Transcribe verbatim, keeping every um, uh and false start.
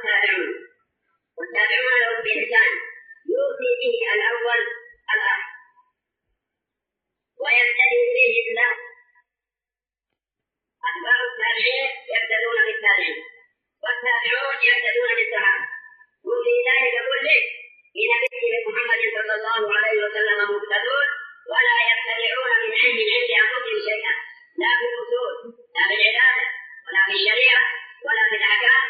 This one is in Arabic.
والتابعون والتابعون لهم بإحسان يؤتي به الأول الآخر ويبتدئ به الناس. أتباع التابعين يبتدون بالتابعين والتابعون يبتدون بالصحابة، وفي ذلك كله بنبيه محمد صلى الله عليه وسلم مقتدون ولا يبتدعون من علم عند أنفسهم شيئا، لا في الأصول لا في العبادة ولا في الشريعة ولا في الأحكام